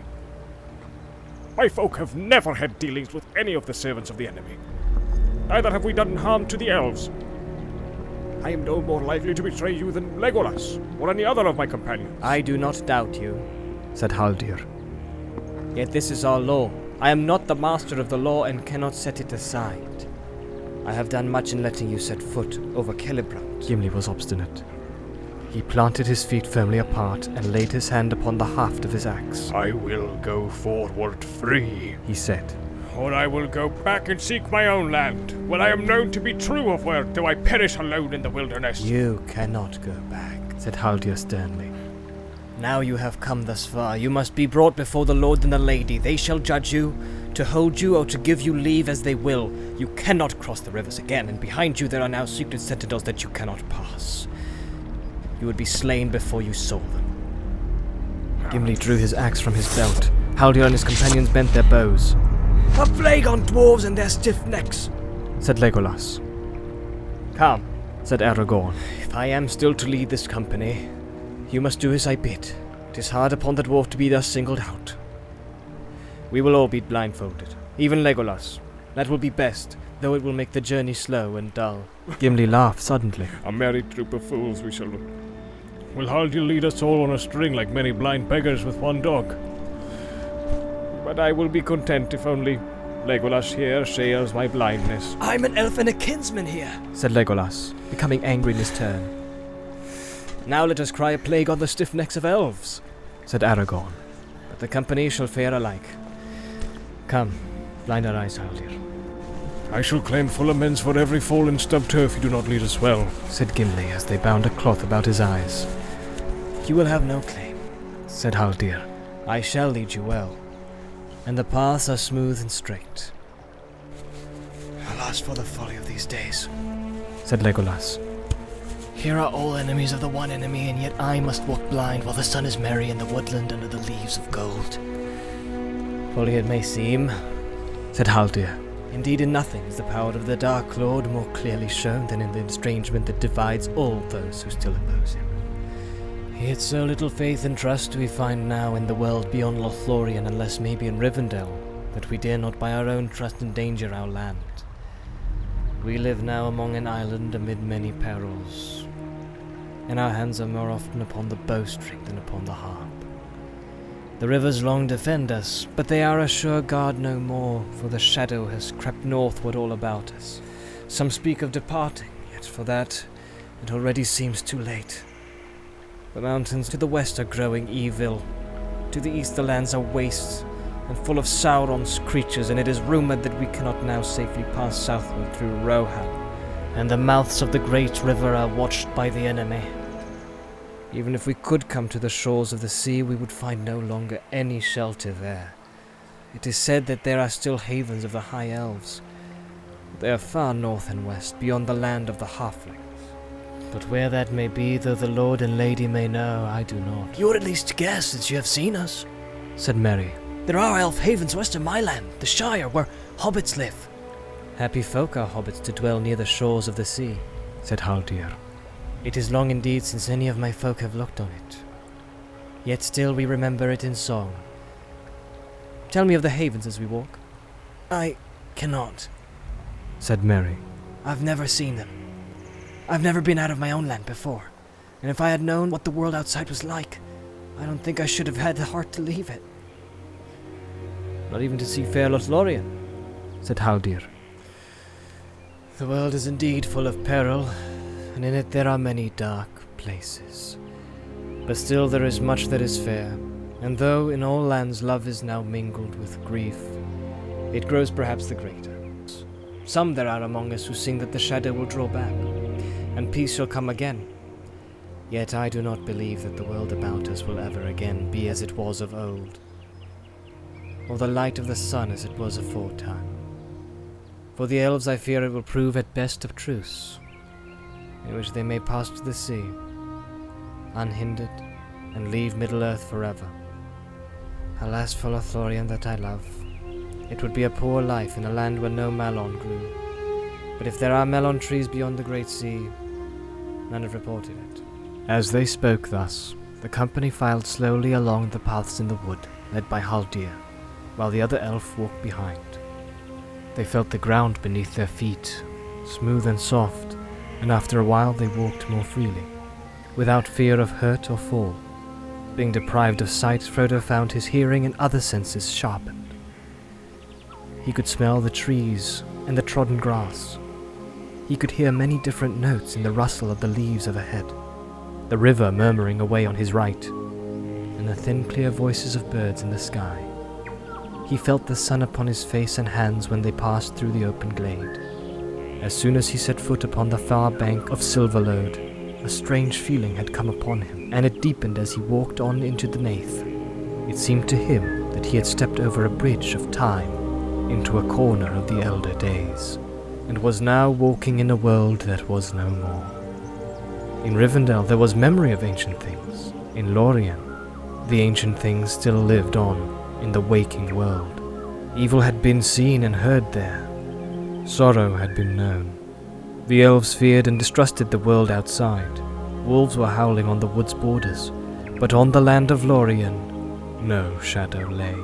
My folk have never had dealings with any of the servants of the enemy. Neither have we done harm to the elves. I am no more likely to betray you than Legolas or any other of my companions.
I do not doubt you,
said Haldir.
Yet this is our law. I am not the master of the law and cannot set it aside. I have done much in letting you set foot over Celebrant.
Gimli was obstinate. He planted his feet firmly apart and laid his hand upon the haft of his axe.
I will go forward free,
he said.
Or I will go back and seek my own land, where I am known to be true of worth, though I perish alone in the wilderness.
You cannot go back,
said Haldir sternly.
Now you have come thus far, you must be brought before the Lord and the Lady. They shall judge you, to hold you or to give you leave as they will. You cannot cross the rivers again, and behind you there are now secret sentinels that you cannot pass. You would be slain before you saw them.
Gimli drew his axe from his belt. Haldir and his companions bent their bows.
A plague on dwarves and their stiff necks,
said Legolas.
Come,
said Aragorn.
If I am still to lead this company, you must do as I bid. It is hard upon the dwarf to be thus singled out. We will all be blindfolded, even Legolas. That will be best, though it will make the journey slow and dull.
Gimli laughed suddenly.
A merry troop of fools we shall look. Will Haldir lead us all on a string like many blind beggars with one dog? But I will be content if only Legolas here shares my blindness.
I'm an elf and a kinsman here,
said Legolas, becoming angry in his turn.
Now let us cry a plague on the stiff necks of elves,
said Aragorn.
But the company shall fare alike. Come, blind our eyes, Haldir.
I shall claim full amends for every fall and stub toe if you do not lead us well,
said Gimli as they bound a cloth about his eyes.
You will have no claim,
said Haldir.
I shall lead you well, and the paths are smooth and straight.
Alas for the folly of these days,
said Legolas.
Here are all enemies of the one enemy, and yet I must walk blind while the sun is merry in the woodland under the leaves of gold.
Folly it may seem,
said Haldir.
Indeed, in nothing is the power of the Dark Lord more clearly shown than in the estrangement that divides all those who still oppose him. Yet so little faith and trust do we find now in the world beyond Lothlorien, unless maybe in Rivendell, that we dare not by our own trust endanger our land. We live now among an island amid many perils, and our hands are more often upon the bowstring than upon the harp. The rivers long defend us, but they are a sure guard no more, for the shadow has crept northward all about us. Some speak of departing, yet for that it already seems too late. The mountains to the west are growing evil. To the east the lands are waste and full of Sauron's creatures, and it is rumored that we cannot now safely pass southward through Rohan, and the mouths of the great river are watched by the enemy. Even if we could come to the shores of the sea, we would find no longer any shelter there. It is said that there are still havens of the High Elves, but they are far north and west, beyond the land of the Halflings. But where that may be, though the Lord and Lady may know, I do not.
You would at least guess, since you have seen us,
said Merry.
There are elf havens west of my land, the Shire, where hobbits live.
Happy folk are hobbits to dwell near the shores of the sea,
said Haldir.
It is long indeed since any of my folk have looked on it. Yet still we remember it in song. Tell me of the havens as we walk.
I cannot,
said Merry.
I've never seen them. I've never been out of my own land before, and if I had known what the world outside was like, I don't think I should have had the heart to leave it.
Not even to see fair Lothlorien,
said Haldir.
The world is indeed full of peril, and in it there are many dark places. But still there is much that is fair, and though in all lands love is now mingled with grief, it grows perhaps the greater. Some there are among us who sing that the shadow will draw back, and peace shall come again. Yet I do not believe that the world about us will ever again be as it was of old, or the light of the sun as it was aforetime. For the elves I fear it will prove at best of truce, in which they may pass to the sea, unhindered, and leave Middle-earth forever. Alas for Lothlorien that I love. It would be a poor life in a land where no melon grew. But if there are melon trees beyond the Great Sea, none have reported it.
As they spoke thus, the company filed slowly along the paths in the wood, led by Haldir, while the other elf walked behind. They felt the ground beneath their feet, smooth and soft, and after a while they walked more freely, without fear of hurt or fall. Being deprived of sight, Frodo found his hearing and other senses sharpened. He could smell the trees and the trodden grass. He could hear many different notes in the rustle of the leaves overhead, the river murmuring away on his right, and the thin clear voices of birds in the sky. He felt the sun upon his face and hands when they passed through the open glade. As soon as he set foot upon the far bank of Silverlode, a strange feeling had come upon him, and it deepened as he walked on into the Nath. It seemed to him that he had stepped over a bridge of time into a corner of the elder days, and was now walking in a world that was no more. In Rivendell there was memory of ancient things. In Lorien, the ancient things still lived on in the waking world. Evil had been seen and heard there. Sorrow had been known. The elves feared and distrusted the world outside. Wolves were howling on the wood's borders, but on the land of Lorien, no shadow lay.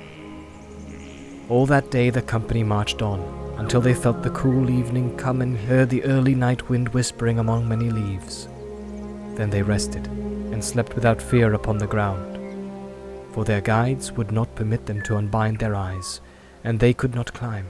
All that day the company marched on, until they felt the cool evening come and heard the early night wind whispering among many leaves. Then they rested, and slept without fear upon the ground, for their guides would not permit them to unbind their eyes, and they could not climb.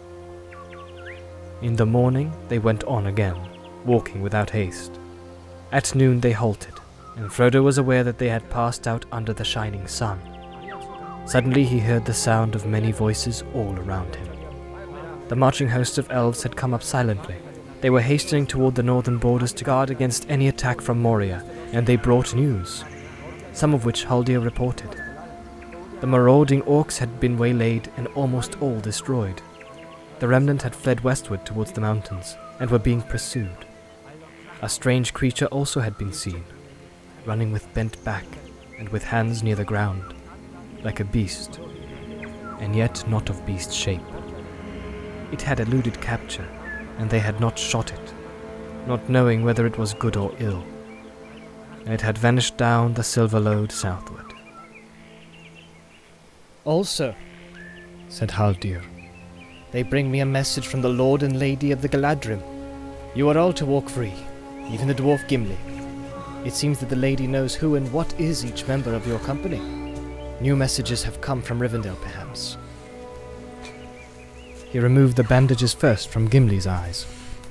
In the morning they went on again, walking without haste. At noon they halted, and Frodo was aware that they had passed out under the shining sun. Suddenly he heard the sound of many voices all around him. The marching host of elves had come up silently. They were hastening toward the northern borders to guard against any attack from Moria, and they brought news, some of which Haldir reported. The marauding orcs had been waylaid and almost all destroyed. The remnant had fled westward towards the mountains, and were being pursued. A strange creature also had been seen, running with bent back, and with hands near the ground, like a beast, and yet not of beast shape. It had eluded capture, and they had not shot it, not knowing whether it was good or ill, and it had vanished down the Silverlode southward.
Also,
said Haldir,
they bring me a message from the Lord and Lady of the Galadrim. You are all to walk free, even the dwarf Gimli. It seems that the lady knows who and what is each member of your company. New messages have come from Rivendell, perhaps.
He removed the bandages first from Gimli's eyes.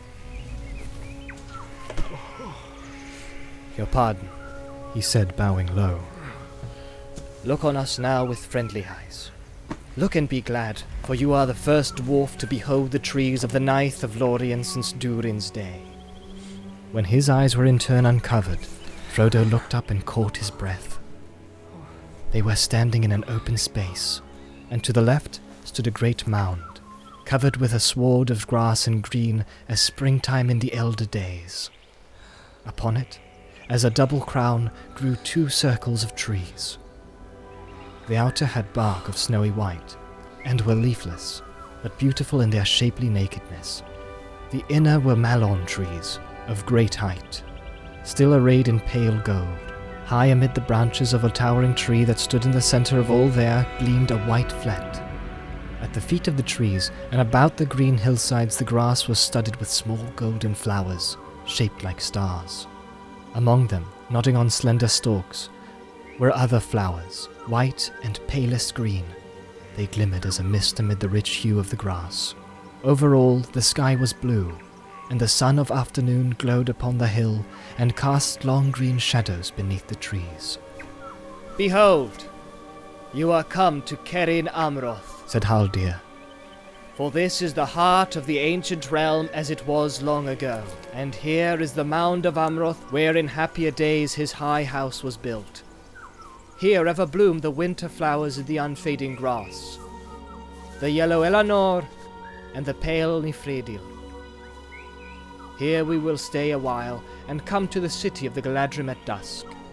Your pardon,
he said, bowing low.
Look on us now with friendly eyes. Look and be glad, for you are the first dwarf to behold the trees of the Ninth of Lorien since Durin's day.
When his eyes were in turn uncovered, Frodo looked up and caught his breath. They were standing in an open space, and to the left stood a great mound, covered with a sward of grass and green as springtime in the elder days. Upon it, as a double crown, grew two circles of trees. The outer had bark of snowy white, and were leafless, but beautiful in their shapely nakedness. The inner were malon trees, of great height, still arrayed in pale gold. High amid the branches of a towering tree that stood in the center of all there gleamed a white flat. At the feet of the trees, and about the green hillsides, the grass was studded with small golden flowers, shaped like stars. Among them, nodding on slender stalks, were other flowers, white and palest green. They glimmered as a mist amid the rich hue of the grass. Over all, the sky was blue, and the sun of afternoon glowed upon the hill and cast long green shadows beneath the trees.
Behold, you are come to Carin Amroth,
said Haldir.
For this is the heart of the ancient realm as it was long ago, and here is the mound of Amroth where in happier days his high house was built. Here ever bloom the winter flowers of the unfading grass, the yellow Elanor and the pale Nifredil. Here we will stay a while and come to the city of the Galadrim at dusk.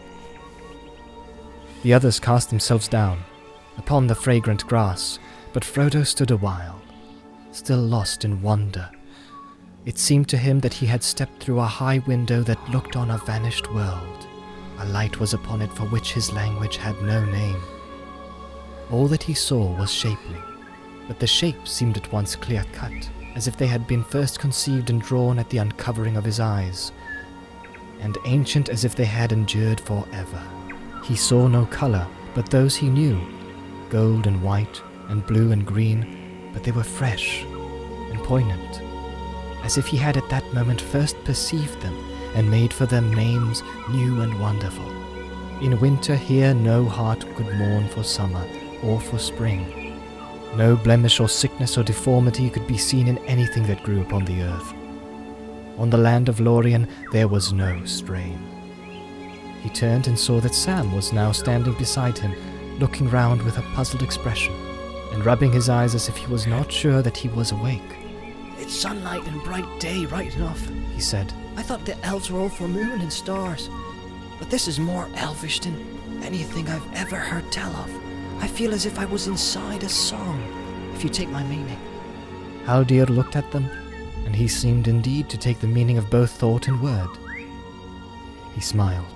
The others cast themselves down upon the fragrant grass, but Frodo stood a while, still lost in wonder. It seemed to him that he had stepped through a high window that looked on a vanished world. A light was upon it for which his language had no name. All that he saw was shapely, but the shapes seemed at once clear-cut, as if they had been first conceived and drawn at the uncovering of his eyes, and ancient as if they had endured forever. He saw no colour, but those he knew, gold and white, and blue and green, but they were fresh and poignant, as if he had at that moment first perceived them and made for them names new and wonderful. In winter here no heart could mourn for summer or for spring. No blemish or sickness or deformity could be seen in anything that grew upon the earth. On the land of Lorien there was no strain. He turned and saw that Sam was now standing beside him, looking round with a puzzled expression, and rubbing his eyes as if he was not sure that he was awake.
It's sunlight and bright day right enough,
he said.
I thought the elves were all for moon and stars, but this is more elvish than anything I've ever heard tell of. I feel as if I was inside a song, if you take my meaning.
Haldir looked at them, and he seemed indeed to take the meaning of both thought and word. He smiled.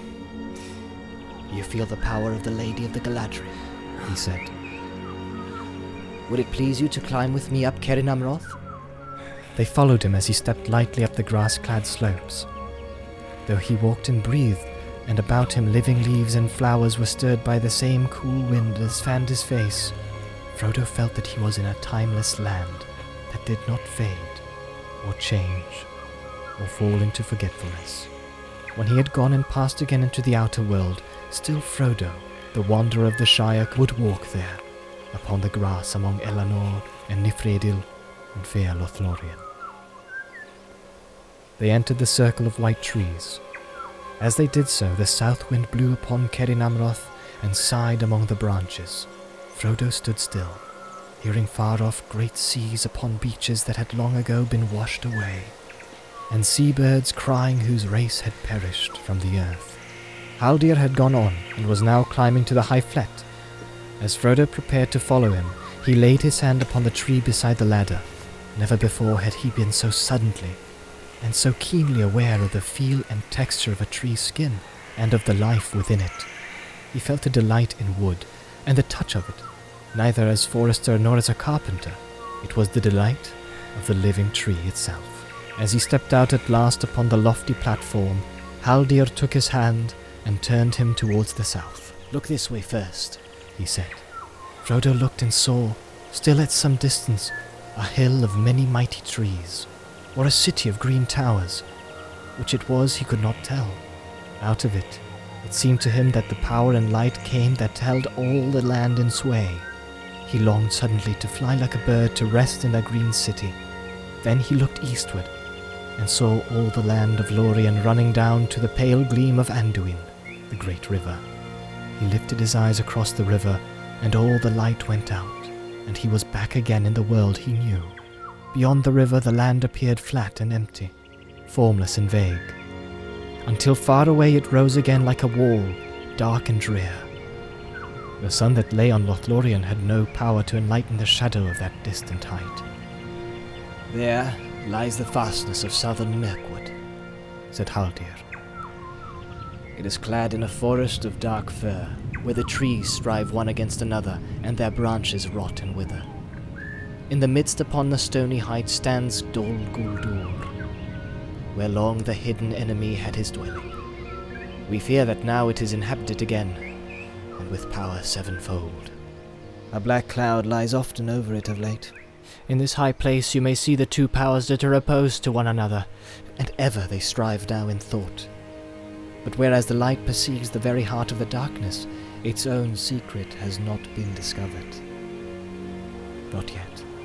You feel the power of the Lady of the Galadriel, he said. Would it please you to climb with me up Carin Amroth?
They followed him as he stepped lightly up the grass-clad slopes. Though he walked and breathed, and about him living leaves and flowers were stirred by the same cool wind as fanned his face, Frodo felt that he was in a timeless land that did not fade, or change, or fall into forgetfulness. When he had gone and passed again into the outer world, still Frodo, the wanderer of the Shire, would walk there, upon the grass among Elanor and Nifredil and fair Lothlorien. They entered the circle of white trees. As they did so, the south wind blew upon Carin Amroth and sighed among the branches. Frodo stood still, hearing far off great seas upon beaches that had long ago been washed away, and seabirds crying whose race had perished from the earth. Haldir had gone on, and was now climbing to the high flat. As Frodo prepared to follow him, he laid his hand upon the tree beside the ladder. Never before had he been so suddenly and so keenly aware of the feel and texture of a tree's skin, and of the life within it. He felt a delight in wood, and the touch of it, neither as forester nor as a carpenter. It was the delight of the living tree itself. As he stepped out at last upon the lofty platform, Haldir took his hand and turned him towards the south.
Look this way first, he said.
Frodo looked and saw, still at some distance, a hill of many mighty trees, or a city of green towers. Which it was he could not tell. Out of it, it seemed to him that the power and light came that held all the land in sway. He longed suddenly to fly like a bird to rest in a green city. Then he looked eastward, and saw all the land of Lorien running down to the pale gleam of Anduin, the great river. He lifted his eyes across the river, and all the light went out, and he was back again in the world he knew. Beyond the river the land appeared flat and empty, formless and vague, until far away it rose again like a wall, dark and drear. The sun that lay on Lothlorien had no power to enlighten the shadow of that distant height.
There lies the fastness of southern Mirkwood,
said Haldir.
It is clad in a forest of dark fir, where the trees strive one against another, and their branches rot and wither. In the midst upon the stony height stands Dol Guldur, where long the hidden enemy had his dwelling. We fear that now it is inhabited again, and with power sevenfold. A black cloud lies often over it of late.
In this high place you may see the two powers that are opposed to one another,
and ever they strive now in thought. But whereas the light perceives the very heart of the darkness, its own secret has not been discovered. Not yet.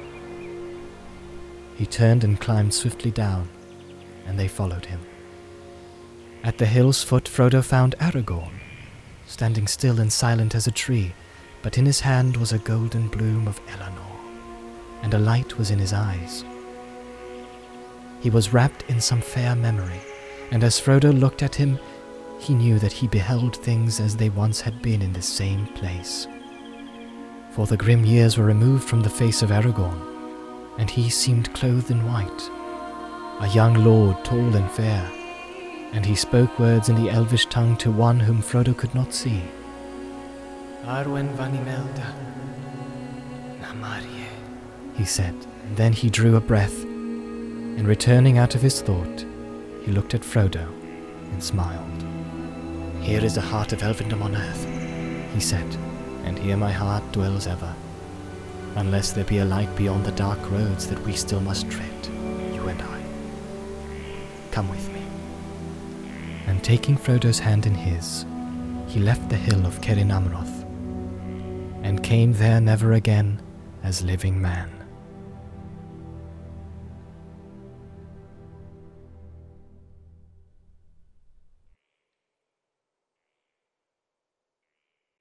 He turned and climbed swiftly down, and they followed him. At the hill's foot Frodo found Aragorn, standing still and silent as a tree, but in his hand was a golden bloom of Elanor, and a light was in his eyes. He was wrapped in some fair memory, and as Frodo looked at him, he knew that he beheld things as they once had been in this same place. For the grim years were removed from the face of Aragorn, and he seemed clothed in white, a young lord tall and fair, and he spoke words in the Elvish tongue to one whom Frodo could not see.
Arwen Vanimelda Namarie,
he said, and then he drew a breath, and returning out of his thought, he looked at Frodo and smiled.
Here is the heart of Elvendom on earth,
he said,
and here my heart dwells ever, unless there be a light beyond the dark roads that we still must tread, you and I. Come with me.
And taking Frodo's hand in his, he left the hill of Cerin Amroth, and came there never again as living man.